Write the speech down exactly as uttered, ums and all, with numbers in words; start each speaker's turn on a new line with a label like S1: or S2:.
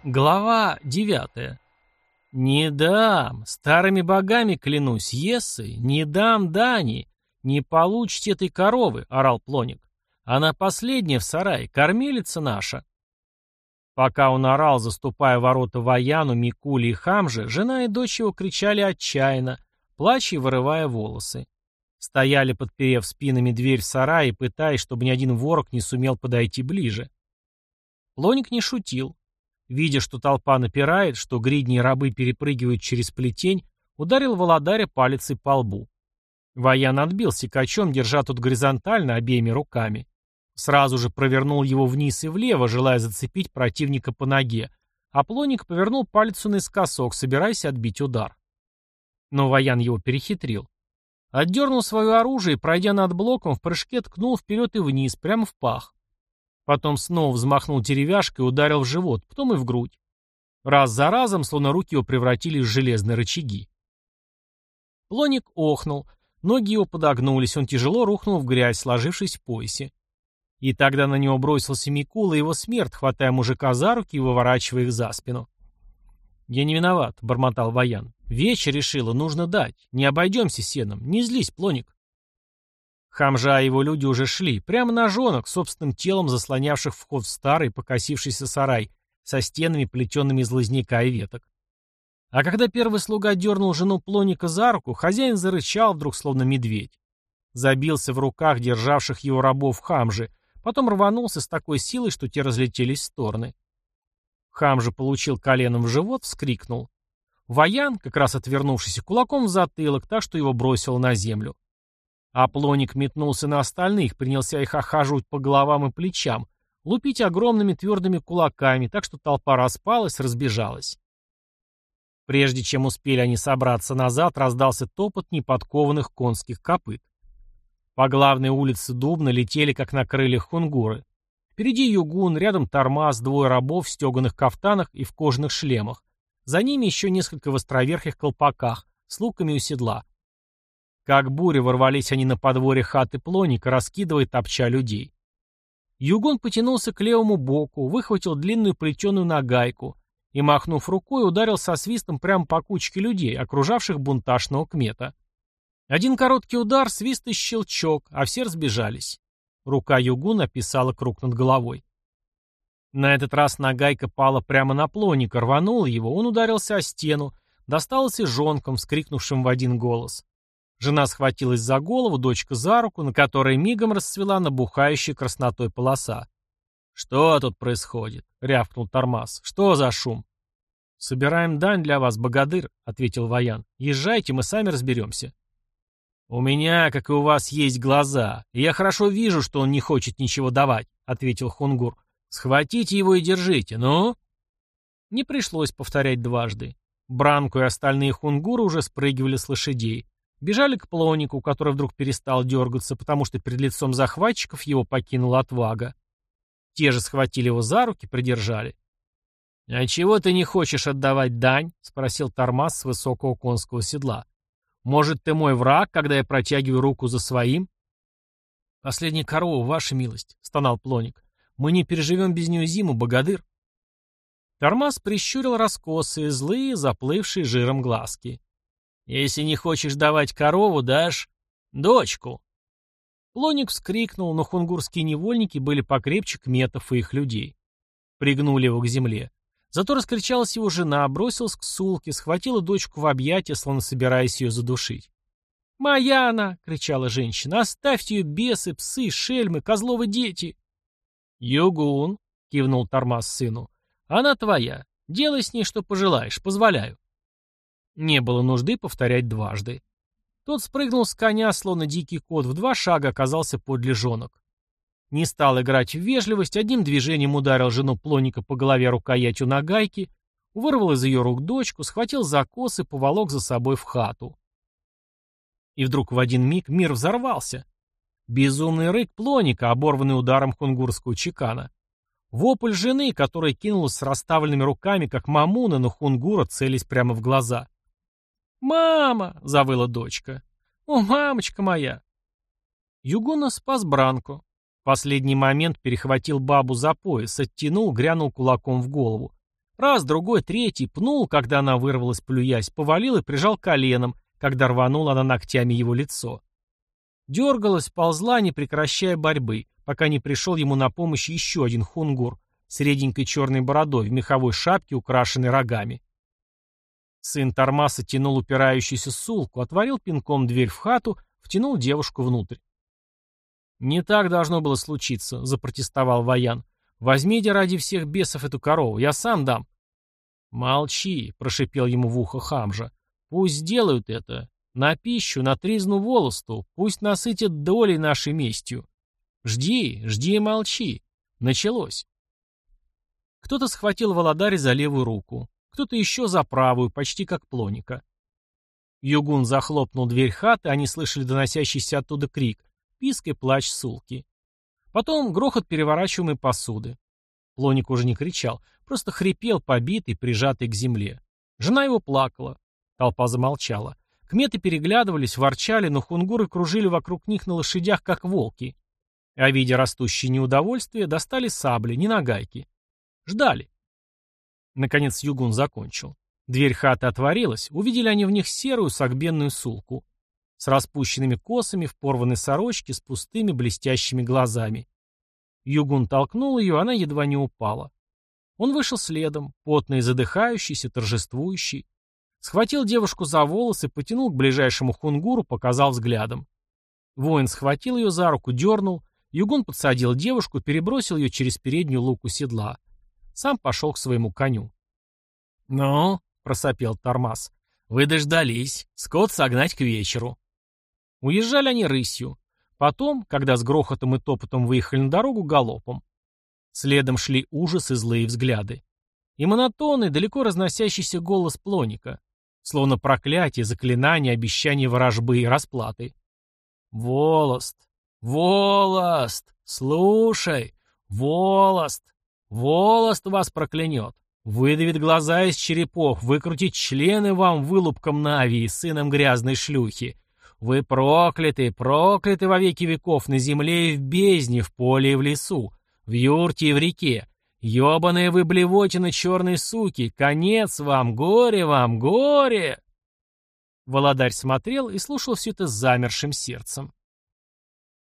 S1: Глава девятая. «Не дам, старыми богами клянусь, Ессы, не дам Дани, не получите этой коровы», — орал Плоник. «Она последняя в сарае, кормилица наша». Пока он орал, заступая в ворота Ваяну, Микуле и Хамже, жена и дочь его кричали отчаянно, плача и вырывая волосы. Стояли, подперев спинами дверь в сарае, пытаясь, чтобы ни один ворог не сумел подойти ближе. Плоник не шутил. Видя, что толпа напирает, что гридни и рабы перепрыгивают через плетень, ударил володаря палицей по лбу. Ваян отбил секачом, держа тут горизонтально обеими руками. Сразу же провернул его вниз и влево, желая зацепить противника по ноге, а Плоник повернул палицу наискосок, собираясь отбить удар. Но Ваян его перехитрил. Отдернул свое оружие и, пройдя над блоком, в прыжке ткнул вперед и вниз, прямо в пах. Потом снова взмахнул деревяшкой и ударил в живот, потом и в грудь. Раз за разом, словно руки его превратились в железные рычаги. Плоник охнул, ноги его подогнулись, он тяжело рухнул в грязь, сложившись в поясе. И тогда на него бросился Микула и его смерть, хватая мужика за руки и выворачивая их за спину. «Я не виноват», — бормотал Ваян. «Вечер решила, нужно дать. Не обойдемся сеном. Не злись, Плоник». Хамжа и его люди уже шли, прямо на жонок, собственным телом заслонявших вход в старый покосившийся сарай со стенами, плетенными из лозняка и веток. А когда первый слуга дернул жену Плоника за руку, хозяин зарычал вдруг, словно медведь. Забился в руках державших его рабов Хамжи, потом рванулся с такой силой, что те разлетелись в стороны. Хамжа получил коленом в живот, вскрикнул. Ваян, как раз отвернувшийся, кулаком в затылок, так что его бросило на землю. А Плоник метнулся на остальных, принялся их охаживать по головам и плечам, лупить огромными твердыми кулаками, так что толпа распалась, разбежалась. Прежде чем успели они собраться назад, раздался топот неподкованных конских копыт. По главной улице Дубна летели, как на крыльях, хунгуры. Впереди Югун, рядом Тормас, двое рабов в стеганых кафтанах и в кожаных шлемах. За ними еще несколько в островерхих колпаках, с луками у седла. Как буря ворвались они на подворье хаты Плоника, раскидывая топча людей. Югун потянулся к левому боку, выхватил длинную плетеную нагайку и, махнув рукой, ударил со свистом прямо по кучке людей, окружавших бунташного кмета. Один короткий удар, свист и щелчок, а все разбежались. Рука Югуна описала круг над головой. На этот раз нагайка пала прямо на Плоника, рванула его, он ударился о стену, достался жонком, вскрикнувшим в один голос. Жена схватилась за голову, дочка за руку, на которой мигом расцвела набухающая краснотой полоса. «Что тут происходит?» — рявкнул Тормас. «Что за шум?» «Собираем дань для вас, богатырь», — ответил Ваян. «Езжайте, мы сами разберемся». «У меня, как и у вас, есть глаза, и я хорошо вижу, что он не хочет ничего давать», — ответил Хунгур. «Схватите его и держите, ну?» Не пришлось повторять дважды. Бранку и остальные хунгуры уже спрыгивали с лошадей. Бежали к Плонику, который вдруг перестал дергаться, потому что перед лицом захватчиков его покинула отвага. Те же схватили его за руки, придержали. «А чего ты не хочешь отдавать дань?» — спросил Тормас с высокого конского седла. «Может, ты мой враг, когда я протягиваю руку за своим?» «Последняя корова, ваша милость», — стонал Плоник. «Мы не переживем без нее зиму, богатырь». Тормас прищурил раскосые, злые, заплывшие жиром глазки. «Если не хочешь давать корову, дашь дочку». Плоник вскрикнул, но хунгурские невольники были покрепче кметов и их людей. Пригнули его к земле. Зато раскричалась его жена, бросилась к Сулке, схватила дочку в объятия, словно собираясь ее задушить. «Моя она!» — кричала женщина. «Оставьте ее, бесы, псы, шельмы, козловы дети!» «Югун!» — кивнул Тормас сыну. «Она твоя. Делай с ней, что пожелаешь. Позволяю». Не было нужды повторять дважды. Тот спрыгнул с коня, словно дикий кот, в два шага оказался подле жонок. Не стал играть в вежливость, одним движением ударил жену Плоника по голове рукоятью нагайки, вырвал из ее рук дочку, схватил за косы и поволок за собой в хату. И вдруг в один миг мир взорвался. Безумный рык Плоника, оборванный ударом хунгурского чекана. Вопль жены, которая кинулась с расставленными руками, как мамуна, на хунгура, целясь прямо в глаза. «Мама!» — завыла дочка. «О, мамочка моя!» Югуна спас Бранко. В последний момент перехватил бабу за пояс, оттянул, грянул кулаком в голову. Раз, другой, третий, пнул, когда она вырвалась, плюясь, повалил и прижал коленом, когда рванула она ногтями его лицо. Дергалась, ползла, не прекращая борьбы, пока не пришел ему на помощь еще один хунгур с реденькой черной бородой в меховой шапке, украшенной рогами. Сын Тормаса тянул упирающуюся сулку, отворил пинком дверь в хату, втянул девушку внутрь. «Не так должно было случиться», — запротестовал Ваян. «Возьмите ради всех бесов эту корову, я сам дам». «Молчи», — прошипел ему в ухо Хамжа. «Пусть сделают это. На пищу, на тризну волосту, пусть насытят долей нашей местью. Жди, жди и молчи. Началось». Кто-то схватил Володаря за левую руку, кто-то еще за правую, почти как Плоника. Югун захлопнул дверь хаты, они слышали доносящийся оттуда крик, писк и плач сулки. Потом грохот переворачиваемой посуды. Плоник уже не кричал, просто хрипел, побитый, прижатый к земле. Жена его плакала. Толпа замолчала. Кметы переглядывались, ворчали, но хунгуры кружили вокруг них на лошадях, как волки. А видя растущее неудовольствие, достали сабли, не нагайки. Ждали. Наконец Югун закончил. Дверь хаты отворилась, увидели они в них серую согбенную сулку. С распущенными косами, в порванной сорочке, с пустыми блестящими глазами. Югун толкнул ее, она едва не упала. Он вышел следом, потный и задыхающийся, торжествующий. Схватил девушку за волосы, потянул к ближайшему хунгуру, показал взглядом. Воин схватил ее за руку, дернул. Югун подсадил девушку, перебросил ее через переднюю луку седла. Сам пошел к своему коню. «Ну?» — просопел Тормас. «Вы дождались. Скот согнать к вечеру». Уезжали они рысью. Потом, когда с грохотом и топотом выехали на дорогу, галопом. Следом шли ужас и злые взгляды. И монотонный, далеко разносящийся голос Плоника. Словно проклятие, заклинание, обещание ворожбы и расплаты. «Волост! Волост! Слушай! Волост! Волост вас проклянет! Выдавит глаза из черепов, выкрутит члены вам вылупком Навии, сыном грязной шлюхи. Вы прокляты, прокляты во веки веков на земле и в бездне, в поле и в лесу, в юрте и в реке. Ёбаные вы блевотины черной суки, конец вам, горе вам, горе!» Володарь смотрел и слушал все это с замершим сердцем.